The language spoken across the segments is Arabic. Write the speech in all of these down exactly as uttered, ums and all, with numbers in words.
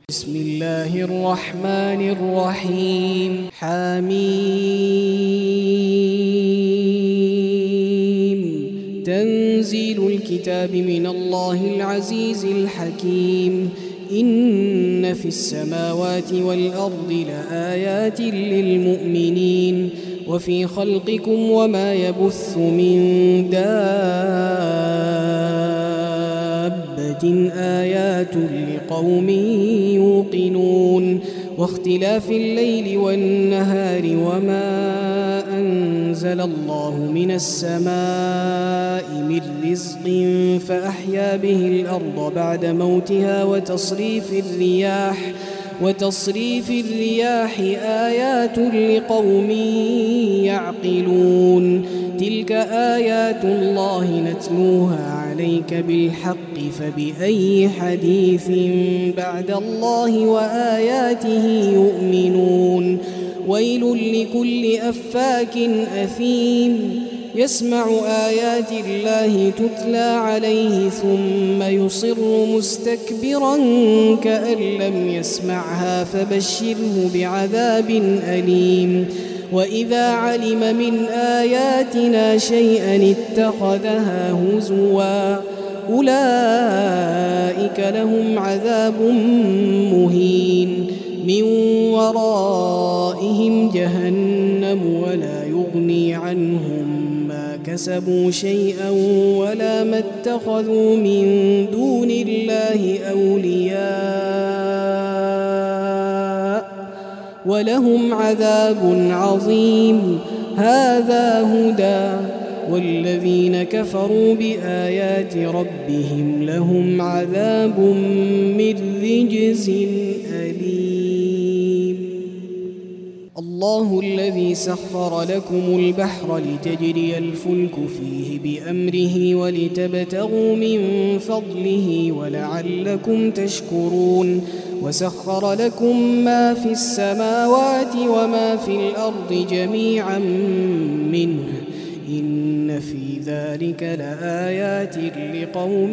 بسم الله الرحمن الرحيم حميم تنزيل الكتاب من الله العزيز الحكيم إن في السماوات والأرض لآيات للمؤمنين وفي خلقكم وما يبث من دابة آيات لقوم يوقنون واختلاف الليل والنهار وما أنزل الله من السماء من رزق فأحيا به الأرض بعد موتها وتصريف الرياح وتصريف الرياح آيات لقوم يعقلون تلك آيات الله نتلوها عليك بالحق فبأي حديث بعد الله وآياته يؤمنون ويل لكل أفاك أثيم يسمع آيات الله تتلى عليه ثم يصر مستكبرا كأن لم يسمعها فبشره بعذاب أليم وإذا علم من آياتنا شيئا اتخذها هزوا أولئك لهم عذاب مهين من ورائهم جهنم ولا يغني عنهم ما كسبوا شيئا ولا ما اتخذوا من دون الله أولياء ولهم عذاب عظيم هذا هدى والذين كفروا بآيات ربهم لهم عذاب من رجز أليم الله الذي سخر لكم البحر لتجري الفلك فيه بأمره ولتبتغوا من فضله ولعلكم تشكرون وسخر لكم ما في السماوات وما في الأرض جميعا منه إن في ذلك لآيات لقوم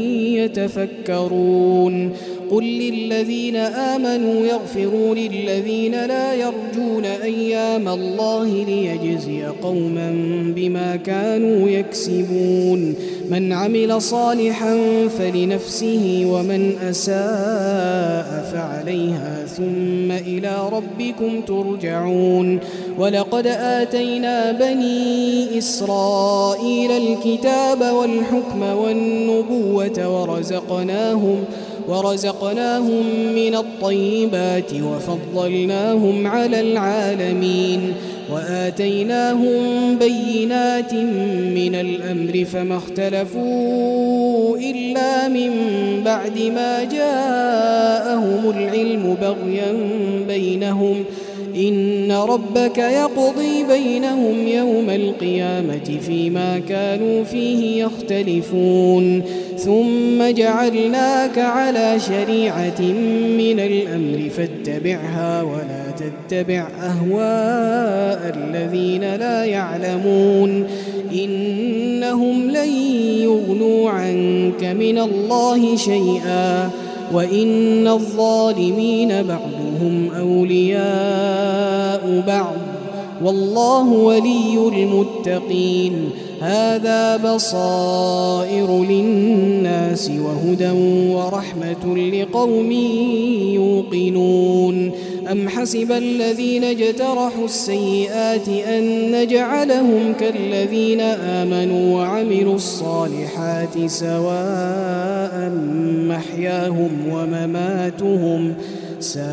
يتفكرون قل للذين آمنوا يغفروا للذين لا يرجون أيام الله ليجزي قوما بما كانوا يكسبون من عمل صالحا فلنفسه ومن أساء فعليها ثم إلى ربكم ترجعون ولقد آتينا بني إسرائيل الكتاب والحكم والنبوة ورزقناهم ورزقناهم من الطيبات وفضلناهم على العالمين وآتيناهم بينات من الأمر فما اختلفوا إلا من بعد ما جاءهم العلم بغيا بينهم إن ربك يقضي بينهم يوم القيامة فيما كانوا فيه يختلفون ثم جعلناك على شريعة من الأمر فاتبعها ولا تتبع أهواء الذين لا يعلمون إنهم لن يغنوا عنك من الله شيئا وإن الظالمين بعضهم أولياء بعض والله ولي المتقين هذا بصائر للناس وهدى ورحمة لقوم يوقنون أم حسب الذين اجترحوا السيئات أن نجعلهم كالذين آمنوا وعملوا الصالحات سواء محياهم ومماتهم ساء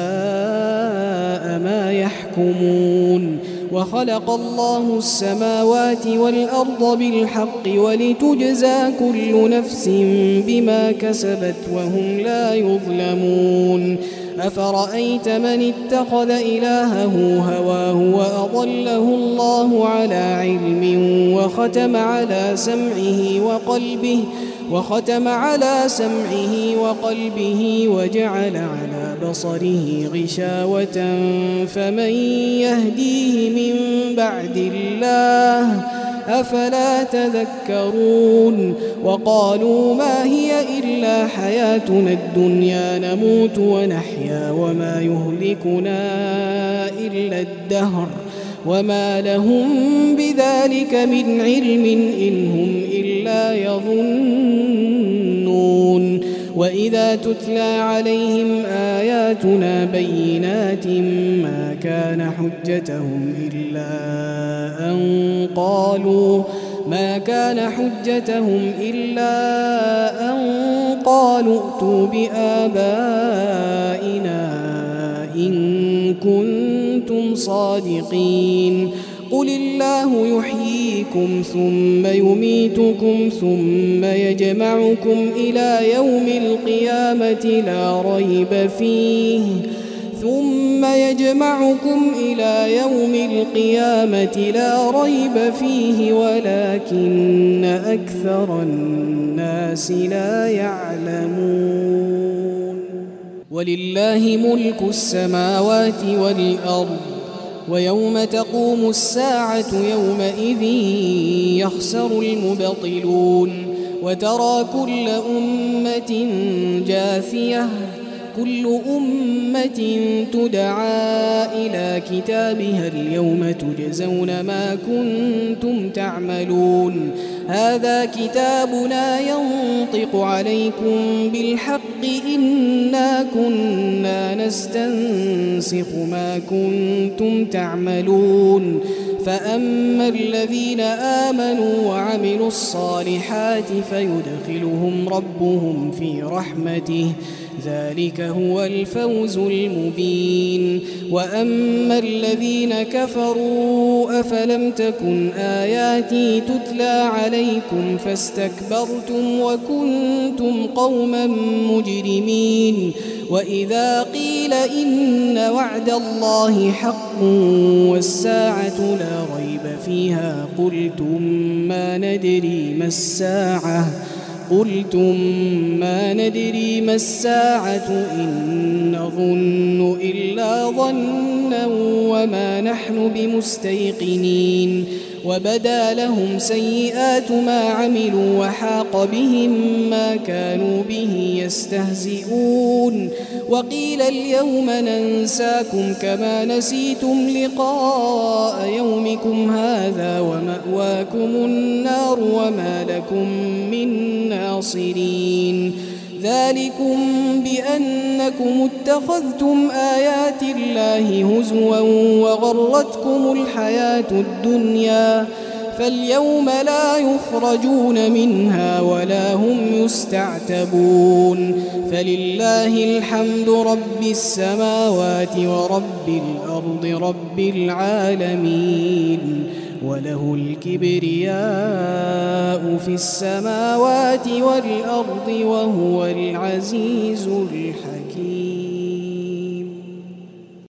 ما يحكمون وخلق الله السماوات والأرض بالحق ولتجزى كل نفس بما كسبت وهم لا يظلمون أفرأيت من اتخذ إلهه هواه وأضله الله على علم وختم على سمعه وقلبه وختم على سمعه وقلبه وجعل على بصره غشاوة فمن يهديه من بعد الله أفلا تذكرون وقالوا ما هي إلا حياتنا الدنيا نموت ونحيا وما يهلكنا إلا الدهر وما لهم بذلك من علم إن هم إلا يظنون وإذا تتلى عليهم آياتنا بينات ما كان حجتهم إلا أن قالوا ما كان حجتهم إلا أن قالوا ائتوا بآبائنا إن كنتم صادقين قل الله يحييكم ثم يميتكم ثم يجمعكم إلى يوم القيامة لا ريب فيه ثم يجمعكم إلى يوم القيامة لا ريب فيه ولكن أكثر الناس لا يعلمون ولله ملك السماوات والأرض ويوم تقوم الساعة يومئذ يخسر المبطلون وترى كل أمة جاثية كل أمة تدعى إلى كتابها اليوم تجزون ما كنتم تعملون هذا كتابنا ينطق عليكم بالحق إنا كنا نستنسخ ما كنتم تعملون فأما الذين آمنوا وعملوا الصالحات فيدخلهم ربهم في رحمته ذلك هو الفوز المبين وأما الذين كفروا أفلم تكن آياتي تتلى عليكم فاستكبرتم وكنتم قوما مجرمين وإذا قيل إن وعد الله حق والساعة لا ريب فيها قلتم ما ندري ما الساعة قلتم ما ندري ما الساعة إن نظن إلا ظنا وما نحن بمستيقنين وبدا لهم سيئات ما عملوا وحاق بهم ما كانوا به يستهزئون وقيل اليوم ننساكم كما نسيتم لقاء يومكم هذا ومأواكم النار وما لكم من ناصرين ذلكم بأنكم اتخذتم آيات الله هزوا وغرتكم الحياة الدنيا فاليوم لا يخرجون منها ولا هم يستعتبون فلله الحمد رب السماوات ورب الأرض رب العالمين وله الكبرياء في السماوات والأرض وهو العزيز الحكيم.